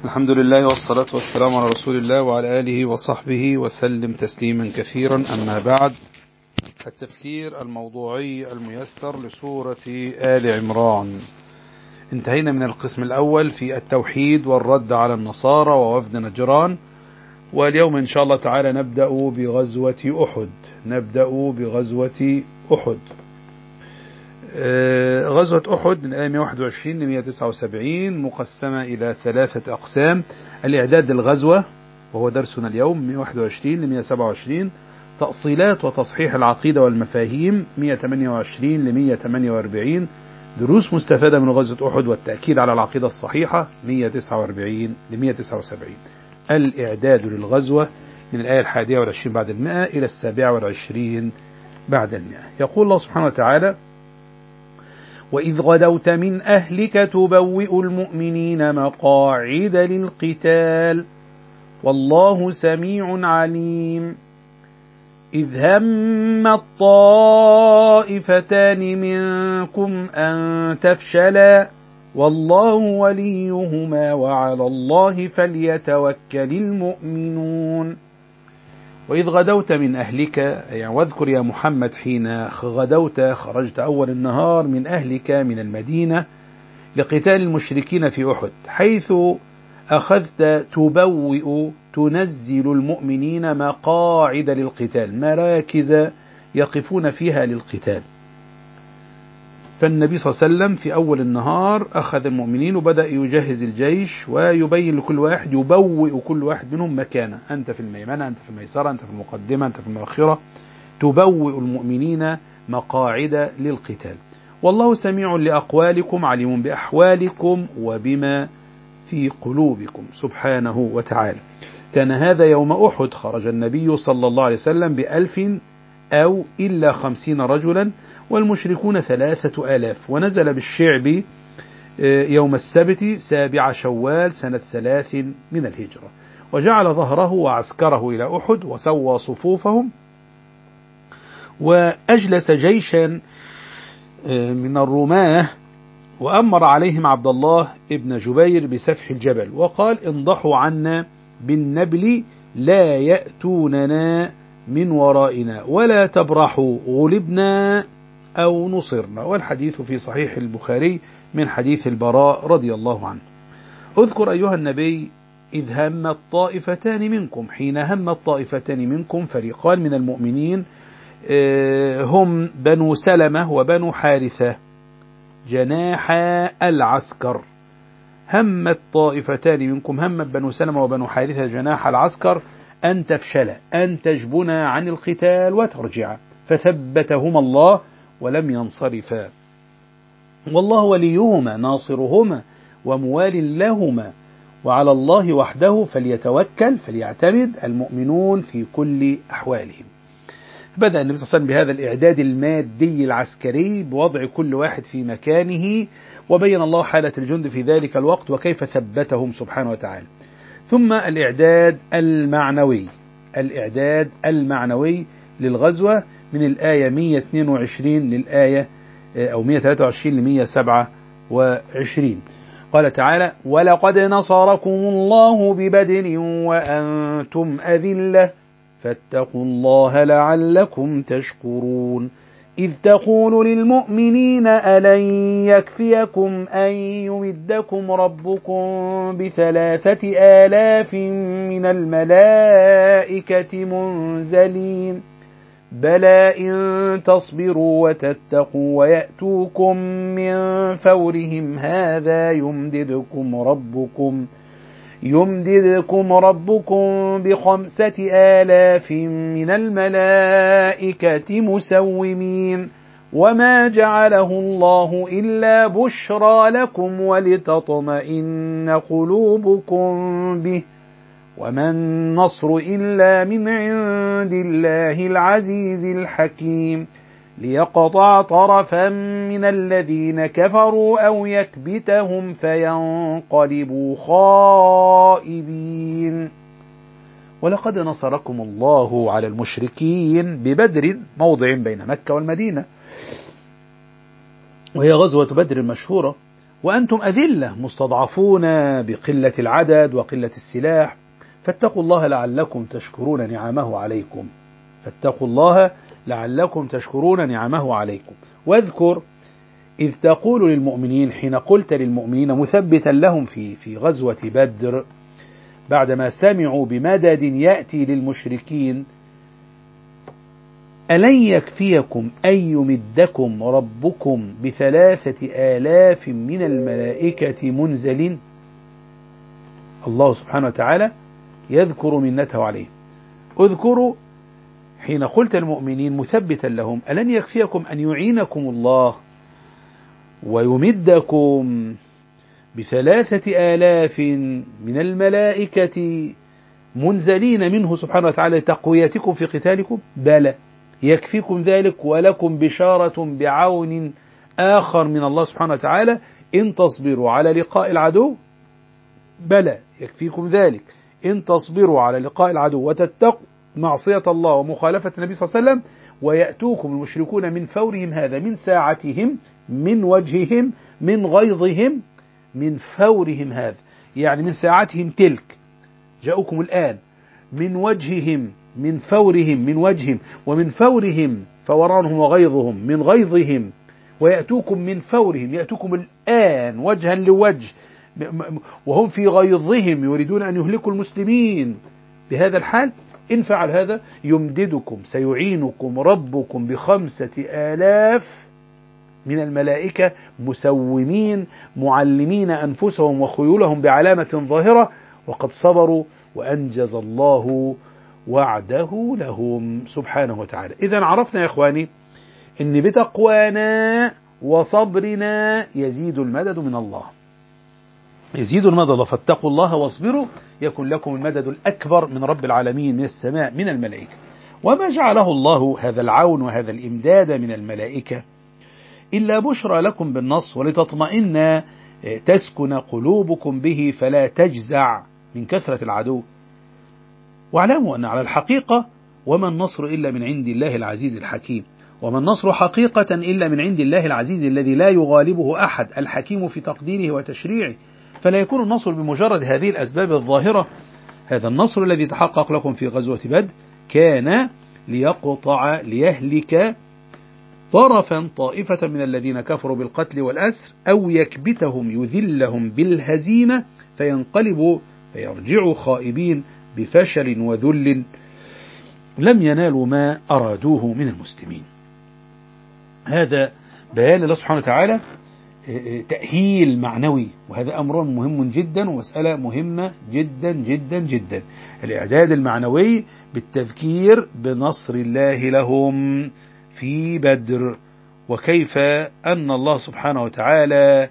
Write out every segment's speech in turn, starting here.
الحمد لله والصلاة والسلام على رسول الله وعلى آله وصحبه وسلم تسليما كثيرا. أما بعد، التفسير الموضوعي الميسر لسورة آل عمران. انتهينا من القسم الأول في التوحيد والرد على النصارى ووفد نجران، واليوم إن شاء الله تعالى نبدأ بغزوة أحد. غزوة أحد من الآية 121 ل 179 مقسمة إلى 3 أقسام: الإعداد للغزوة وهو درسنا اليوم 121 ل 127، تأصيلات وتصحيح العقيدة والمفاهيم 128 ل 148، دروس مستفادة من غزوة أحد والتأكيد على العقيدة الصحيحة 149 ل 179. الإعداد للغزوة من الآية 21 بعد 100 إلى 27 بعد 100. يقول الله سبحانه وتعالى: وإذ غدوت من أهلك تبوئ المؤمنين مقاعد للقتال والله سميع عليم. إذ هم الطائفتان منكم أن تفشلا والله وليهما وعلى الله فليتوكل المؤمنون. وإذ غدوت من أهلك، يعني واذكر يا محمد حين غدوت، خرجت أول النهار من أهلك من المدينة لقتال المشركين في أحد، حيث أخذت تبوئ تنزل المؤمنين مقاعد للقتال، مراكز يقفون فيها للقتال. فالنبي صلى الله عليه وسلم في أول النهار أخذ المؤمنين وبدأ يجهز الجيش ويبين لكل واحد، يبوئ كل واحد منهم مكانه: أنت في الميمنة، أنت في الميسرة، أنت في المقدمة، أنت في المؤخرة. تبوئ المؤمنين مقاعد للقتال والله سميع لأقوالكم عليم بأحوالكم وبما في قلوبكم سبحانه وتعالى. كان هذا يوم أحد، خرج النبي صلى الله عليه وسلم ب1000 أو إلا 50 رجلا والمشركون 3000، ونزل بالشعب يوم السبت 7 شوال سنة 3 من الهجرة، وجعل ظهره وعسكره إلى أحد وسوى صفوفهم، وأجلس جيشا من الرماة وأمر عليهم عبد الله ابن جبير بسفح الجبل، وقال: انضحوا عنا بالنبل لا يأتوننا من ورائنا ولا تبرحوا غلبنا أو نصرنا. والحديث في صحيح البخاري من حديث البراء رضي الله عنه. اذكر أيها النبي إذ هم الطائفتان منكم، حين هم الطائفتان منكم فريقان من المؤمنين، هم بنو سلمة وبنو حارثة جناح العسكر. هم الطائفتان منكم، هم بنو سلمة وبنو حارثة جناح العسكر أن تفشل، أن تجبنا عن القتال وترجع، فثبتهما الله ولم ينصرفا، والله وليهما ناصرهما وموال لهما وعلى الله وحده فليعتمد المؤمنون في كل أحوالهم. بدأ النبي صلى الله عليه وسلم بهذا الإعداد المادي العسكري بوضع كل واحد في مكانه، وبين الله حالة الجند في ذلك الوقت وكيف ثبتهم سبحانه وتعالى. ثم الإعداد المعنوي للغزوة من الآية 122 للآية أو 123 ل 127. قال تعالى: ولقد نصركم الله ببدر وأنتم أذلة فاتقوا الله لعلكم تشكرون. إذ تقول للمؤمنين ألن يكفيكم أن يمدكم ربكم ب3000 من الملائكة منزلين بلى إن تصبروا وتتقوا ويأتوكم من فورهم هذا يمددكم ربكم ب5000 من الملائكة مسومين وما جعله الله إلا بشرى لكم ولتطمئن قلوبكم به وما النصر إلا من عند الله العزيز الحكيم ليقطع طرفا من الذين كفروا أو يكبتهم فينقلبوا خائبين. ولقد نصركم الله على المشركين ببدر، موضع بين مكة والمدينة، وهي غزوة بدر المشهورة، وأنتم أذلة مستضعفون بقلة العدد وقلة السلاح، فاتقوا الله لعلكم تشكرون نعمه عليكم. فاتقوا الله لعلكم تشكرون نعمه عليكم. واذكر إذ تقول للمؤمنين، حين قلت للمؤمنين مثبتا لهم في غزوة بدر بعدما سمعوا بمدد يأتي للمشركين: ألن يكفيكم أن يمدكم ربكم ب3,000 من الملائكة منزلين. الله سبحانه وتعالى يذكر منته عليه. اذكروا حين قلت المؤمنين مثبتا لهم: ألن يكفيكم أن يعينكم الله ويمدكم ب3,000 من الملائكة منزلين منه سبحانه وتعالى لتقويتكم في قتالكم؟ بلى، يكفيكم ذلك، ولكم بشارة بعون آخر من الله سبحانه وتعالى إن تصبروا على لقاء العدو. بلى، يكفيكم ذلك إن تصبروا على لقاء العدو وتتقوا معصية الله ومخالفة النبي صلى الله عليه وسلم، ويأتوكم المشركون من فورهم هذا، من ساعتهم، من وجههم، من غيظهم، من فورهم هذا، يعني من ساعتهم تلك، جاءوكم الآن، من وجههم، من فورهم، من وجههم، ومن فورهم فورانهم وغيظهم، من غيظهم، ويأتوكم من فورهم، يأتوكم الآن وجها لوجه وهم في غيظهم يريدون أن يهلكوا المسلمين بهذا الحال. إن فعل هذا يمددكم، سيعينكم ربكم ب5,000 من الملائكة مسومين معلمين أنفسهم وخيولهم بعلامة ظاهرة، وقد صبروا وأنجز الله وعده لهم سبحانه وتعالى. إذن عرفنا يا إخواني إن بتقوانا وصبرنا يزيد المدد من الله، يزيد المدد. فاتقوا الله واصبروا يكن لكم المدد الأكبر من رب العالمين من السماء من الملائكة. وما جعله الله هذا العون وهذا الإمداد من الملائكة إلا بشرى لكم بالنصر، ولتطمئن تسكن قلوبكم به فلا تجزع من كثرة العدو. واعلموا أن على الحقيقة وما النصر إلا من عند الله العزيز الحكيم، وما النصر حقيقة إلا من عند الله العزيز الذي لا يغالبه أحد، الحكيم في تقديره وتشريعه. فلا يكون النصر بمجرد هذه الأسباب الظاهرة. هذا النصر الذي تحقق لكم في غزوة بدر كان ليقطع ليهلك طرفا طائفة من الذين كفروا بالقتل والأسر، أو يكبتهم يذلهم بالهزيمة فينقلبوا فيرجعوا خائبين بفشل وذل لم ينالوا ما أرادوه من المسلمين. هذا بيان الله سبحانه وتعالى تأهيل معنوي، وهذا أمر مهم جدا ومسألة مهمة جدا جدا جدا. الإعداد المعنوي بالتذكير بنصر الله لهم في بدر، وكيف أن الله سبحانه وتعالى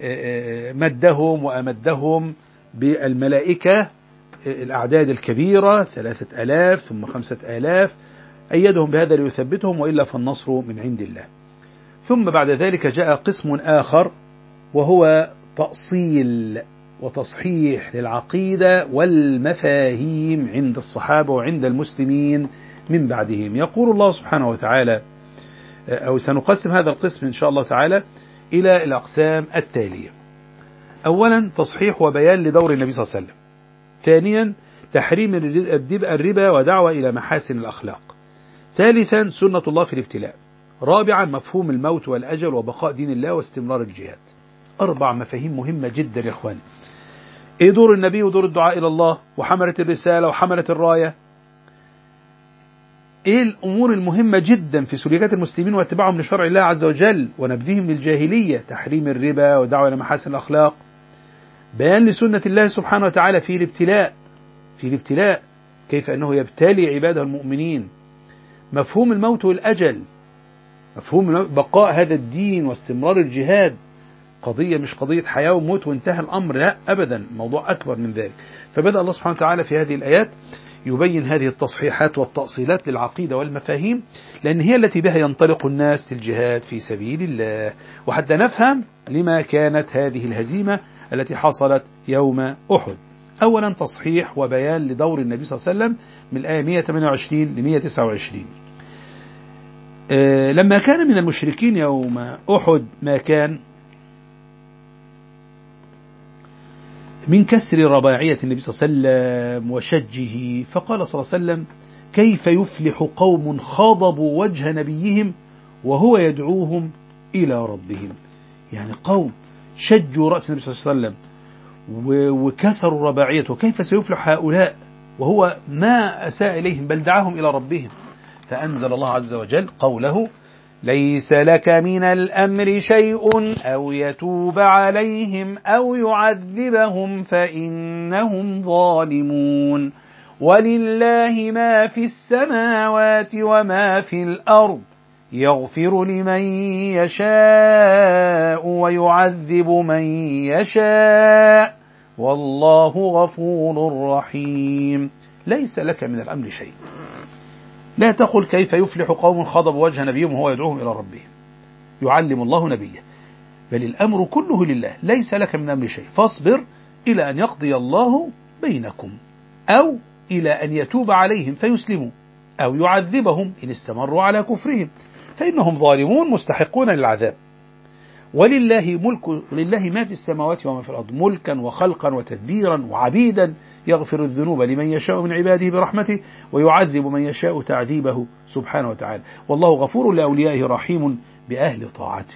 مدهم وأمدهم بالملائكة الأعداد الكبيرة 3,000 ثم 5,000، أيدهم بهذا ليثبتهم، وإلا فالنصر من عند الله. ثم بعد ذلك جاء قسم آخر وهو تأصيل وتصحيح للعقيدة والمفاهيم عند الصحابة وعند المسلمين من بعدهم. يقول الله سبحانه وتعالى، أو سنقسم هذا القسم إن شاء الله تعالى إلى الأقسام التالية: أولا تصحيح وبيان لدور النبي صلى الله عليه وسلم. ثانيا تحريم الربا ودعوة إلى محاسن الأخلاق. ثالثا سنة الله في الابتلاء. رابعا مفهوم الموت والأجل وبقاء دين الله واستمرار الجهاد. 4 مفاهيم مهمة جدا يا إخواني. إيه دور النبي ودور الدعاء إلى الله وحملة الرسالة وحملة الراية؟ إيه الأمور المهمة جدا في سلوكيات المسلمين واتباعهم لشرع الله عز وجل ونبذهم للجاهلية؟ تحريم الربا ودعوة إلى محاسن الأخلاق. بيان لسنة الله سبحانه وتعالى في الابتلاء، في الابتلاء كيف أنه يبتلي عباده المؤمنين. مفهوم الموت والأجل، مفهوم بقاء هذا الدين واستمرار الجهاد. قضية مش قضية حياة وموت وانتهى الأمر، لا أبدا، موضوع أكبر من ذلك. فبدأ الله سبحانه وتعالى في هذه الآيات يبين هذه التصحيحات والتأصيلات للعقيدة والمفاهيم، لأن هي التي بها ينطلق الناس للجهاد في سبيل الله. وحتى نفهم لما كانت هذه الهزيمة التي حصلت يوم أحد. أولا تصحيح وبيان لدور النبي صلى الله عليه وسلم من الآية 128 ل 129. لما كان من المشركين يوم أحد ما كان، من كسر رباعية النبي صلى الله عليه وسلم وشجه، فقال صلى الله عليه وسلم: كيف يفلح قوم خاضبوا وجه نبيهم وهو يدعوهم إلى ربهم. يعني قوم شجوا رأس النبي صلى الله عليه وسلم وكسروا رباعيته، كيف سيفلح هؤلاء وهو ما أساء إليهم بل دعاهم إلى ربهم. فأنزل الله عز وجل قوله: ليس لك من الأمر شيء أو يتوب عليهم أو يعذبهم فإنهم ظالمون ولله ما في السماوات وما في الأرض يغفر لمن يشاء ويعذب من يشاء والله غفور رحيم. ليس لك من الأمر شيء. لا تقل كيف يفلح قوم خاضبوا وجه نبيهم وهو يدعوهم إلى ربهم، يعلم الله نبيه، بل الأمر كله لله. ليس لك من الأمر شيء، فاصبر إلى أن يقضي الله بينكم، أو إلى أن يتوب عليهم فيسلموا، أو يعذبهم إن استمروا على كفرهم فإنهم ظالمون مستحقون للعذاب. ولله ما في السماوات وما في الأرض ملكا وخلقا وتدبيرا وعبيدا، يغفر الذنوب لمن يشاء من عباده برحمته ويعذب من يشاء تعذيبه سبحانه وتعالى، والله غفور لأوليائه رحيم بأهل طاعته.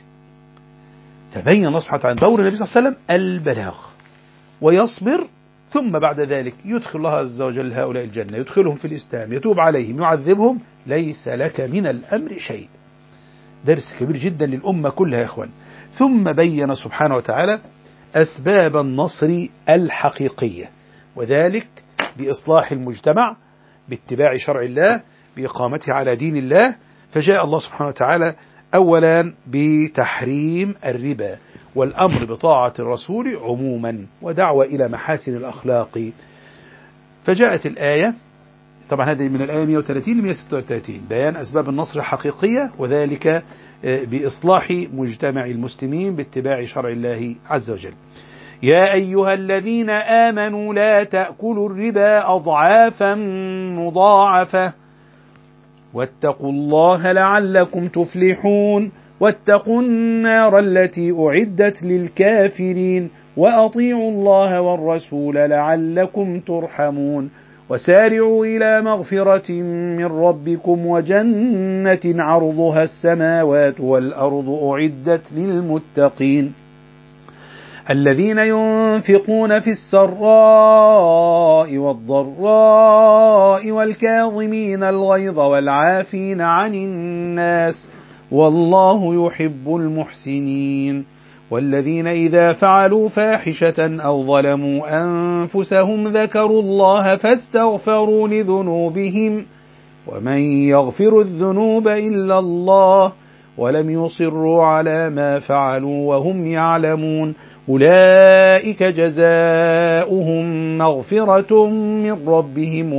فبين الله سبحانه وتعالى دور النبي صلى الله عليه وسلم البلاغ ويصبر، ثم بعد ذلك يدخل الله عز وجل هؤلاء الجنة، يدخلهم في الإسلام، يتوب عليهم، يعذبهم. ليس لك من الأمر شيء. درس كبير جدا للأمة كلها يا إخوان. ثم بين سبحانه وتعالى أسباب النصر الحقيقية، وذلك بإصلاح المجتمع، باتباع شرع الله، بإقامته على دين الله. فجاء الله سبحانه وتعالى أولا بتحريم الربا والأمر بطاعة الرسول عموما ودعوة إلى محاسن الأخلاق. فجاءت الآية، طبعا هذه من الآية 130 ل 136، بيان أسباب النصر الحقيقية، وذلك بإصلاح مجتمع المسلمين باتباع شرع الله عز وجل. يا أيها الذين آمنوا لا تأكلوا الربا أضعافا مضاعفة واتقوا الله لعلكم تفلحون واتقوا النار التي أعدت للكافرين وأطيعوا الله والرسول لعلكم ترحمون وسارعوا إلى مغفرة من ربكم وجنة عرضها السماوات والأرض أعدت للمتقين الذين ينفقون في السراء والضراء والكاظمين الغيظ والعافين عن الناس والله يحب المحسنين والذين إذا فعلوا فاحشة أو ظلموا أنفسهم ذكروا الله فاستغفروا لذنوبهم ومن يغفر الذنوب إلا الله ولم يصروا على ما فعلوا وهم يعلمون أولئك جزاؤهم مغفرة من ربهم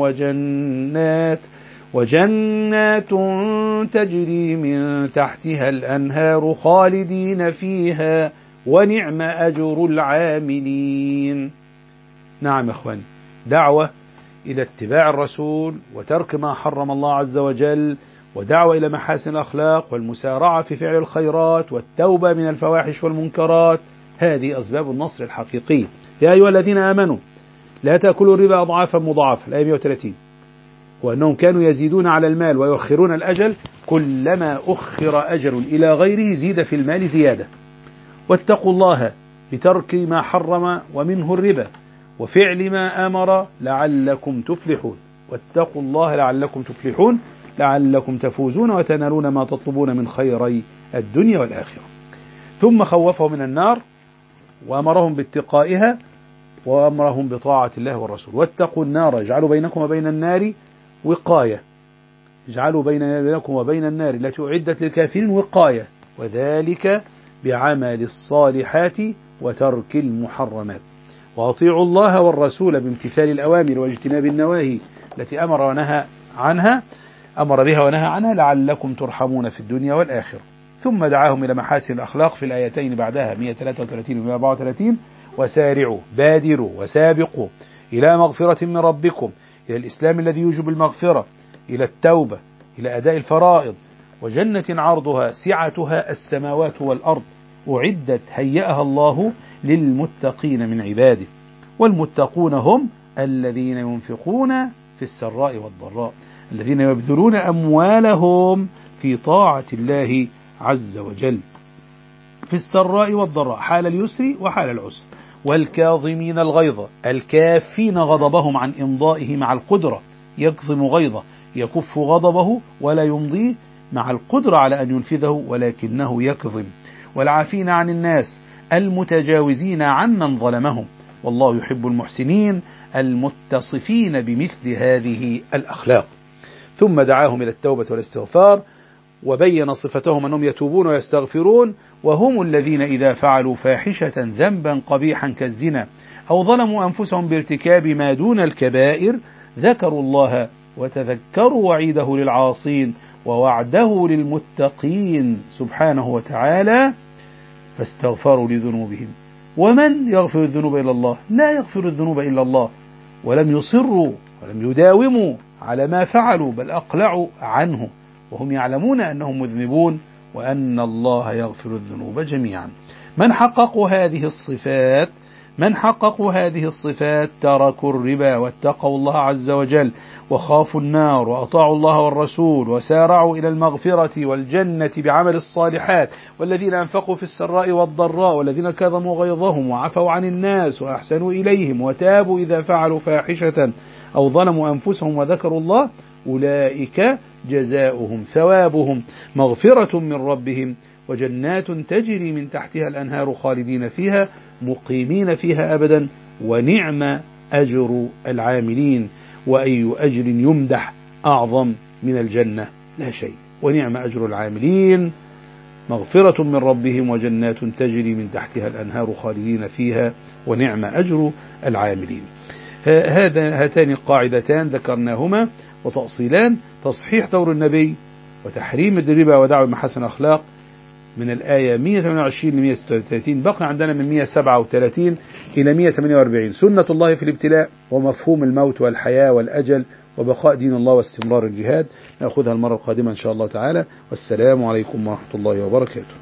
وجنات تجري من تحتها الأنهار خالدين فيها ونعم أجر العاملين. نعم أخواني، دعوة إلى اتباع الرسول وترك ما حرم الله عز وجل، ودعوة إلى محاسن الأخلاق والمسارعة في فعل الخيرات والتوبة من الفواحش والمنكرات. هذه أسباب النصر الحقيقي. يا أيها الذين آمنوا لا تأكلوا الربا أضعافا مضاعفة، الآية 130. وأنهم كانوا يزيدون على المال ويؤخرون الأجل، كلما أخر أجل إلى غيره زيد في المال زيادة. واتقوا الله بترك ما حرم ومنه الربا وفعل ما أمر لعلكم تفلحون. واتقوا الله لعلكم تفلحون، لعلكم تفوزون وتنالون ما تطلبون من خيري الدنيا والآخرة. ثم خوفهم من النار وأمرهم باتقائها وأمرهم بطاعة الله والرسول. واتقوا النار، اجعلوا بينكم وبين النار وقاية، اجعلوا بينكم وبين النار التي أعدت للكافرين وقاية، وذلك بعمل الصالحات وترك المحرمات. وأطيعوا الله والرسول بامتثال الأوامر واجتناب النواهي التي أمر بها ونهى عنها لعلكم ترحمون في الدنيا والآخرة. ثم دعاهم إلى محاسن الأخلاق في الآيتين بعدها 133 و 134. وسارعوا، بادروا وسابقوا إلى مغفرة من ربكم، إلى الإسلام الذي يوجب المغفرة، إلى التوبة، إلى أداء الفرائض، وجنة عرضها سعتها السماوات والأرض أعدت هيأها الله للمتقين من عباده. والمتقون هم الذين ينفقون في السراء والضراء، الذين يبذلون أموالهم في طاعة الله عز وجل في السراء والضراء حال اليسر وحال العسر، والكاظمين الغيظ الكافين غضبهم عن إمضائه مع القدرة، يكظم غيظه يكف غضبه ولا يمضيه مع القدرة على أن ينفذه ولكنه يكظم، والعافين عن الناس المتجاوزين عمن ظلمهم، والله يحب المحسنين المتصفين بمثل هذه الأخلاق. ثم دعاهم إلى التوبة والاستغفار، وبين صفتهم أنهم يتوبون ويستغفرون، وهم الذين إذا فعلوا فاحشة ذنبا قبيحا كالزنا أو ظلموا أنفسهم بارتكاب ما دون الكبائر ذكروا الله وتذكروا وعيده للعاصين ووعده للمتقين سبحانه وتعالى فاستغفروا لذنوبهم. ومن يغفر الذنوب إلا الله؟ لا يغفر الذنوب إلا الله، ولم يصروا ولم يداوموا على ما فعلوا بل أقلعوا عنه وهم يعلمون أنهم مذنبون وأن الله يغفر الذنوب جميعا. من حققوا هذه الصفات تركوا الربا واتقوا الله عز وجل وخافوا النار وأطاعوا الله والرسول وسارعوا إلى المغفرة والجنة بعمل الصالحات، والذين أنفقوا في السراء والضراء، والذين كظموا غيظهم وعفوا عن الناس وأحسنوا إليهم وتابوا إذا فعلوا فاحشة أو ظلموا أنفسهم وذكروا الله، أولئك جزاؤهم ثوابهم مغفرة من ربهم وجنات تجري من تحتها الأنهار خالدين فيها مقيمين فيها أبدا ونعم أجر العاملين. وأي أجر يمدح أعظم من الجنة؟ لا شيء. ونعم أجر العاملين مغفرة من ربهم وجنات تجري من تحتها الأنهار خالدين فيها ونعم أجر العاملين. هاتان القاعدتان ذكرناهما وتأصيلان: تصحيح دور النبي وتحريم الربا ودعوة محاسن الأخلاق من الآية 128 ل 136. بقي عندنا من 137 إلى 148 سنة الله في الابتلاء ومفهوم الموت والحياة والأجل وبقاء دين الله واستمرار الجهاد. نأخذها المرة القادمة إن شاء الله تعالى. والسلام عليكم ورحمة الله وبركاته.